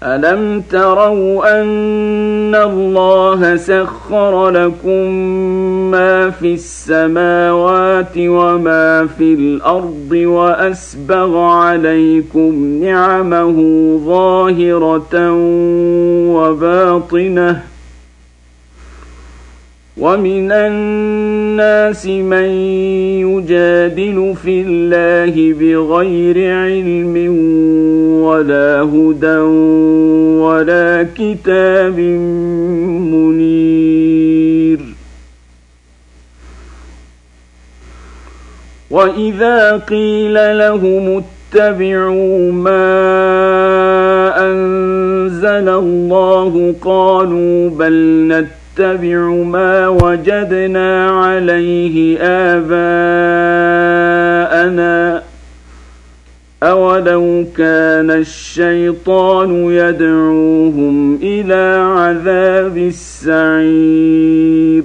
ألم تروا أن الله سخر لكم ما في السماوات وما في الأرض وأسبغ عليكم نعمه ظاهرة وباطنة ومن الناس من يجادل في الله بغير علم ولا هدى ولا كتاب منير وإذا قيل لهم اتبعوا ما أنزل الله قالوا بل نتبع ما وجدنا عليه آباءنا أولو كان الشيطان يدعوهم إلى عذاب السعير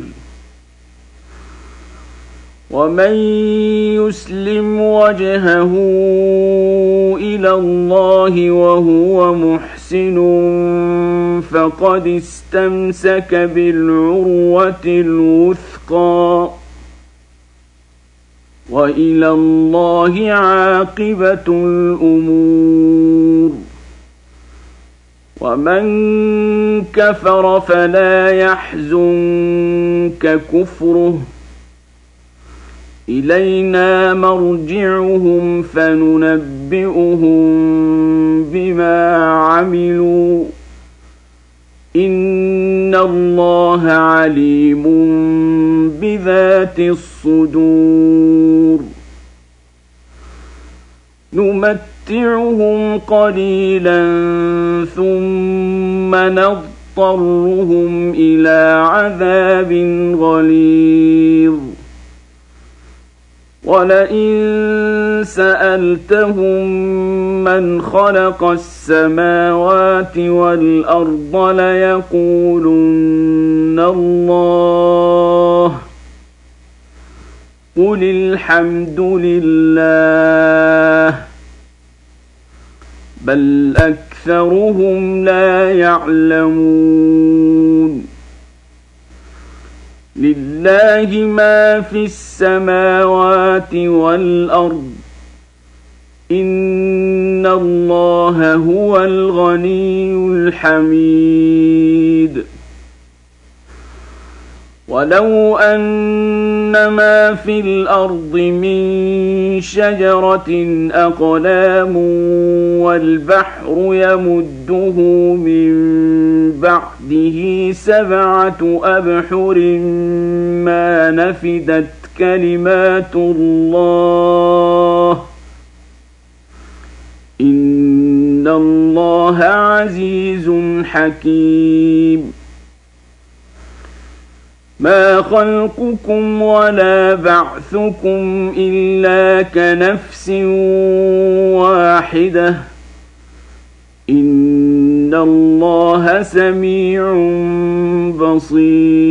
ومن يسلم وجهه إلى الله وهو محسن فقد استمسك بالعروة الوثقى وإلى الله عاقبة الأمور ومن كفر فلا يحزنك كفره إلينا مرجعهم فننبئهم بما عملوا إن الله عليم بذات الصدور نمتعهم قليلا ثم نضطرهم إلى عذاب غليظ ولئن سألتهم من خلق السماوات والأرض ليقولن الله قل الحمد لله بل أكثرهم لا يعلمون لله ما في السماوات والأرض إن الله هو الغني الحميد ولو أن ما في الأرض من شجرة أقلام والبحر يمده من بعده 7 أبحر ما نفدت كلمات الله إن الله عزيز حكيم ما خلقكم ولا بعثكم إلا كنفس واحدة إن الله سميع بصير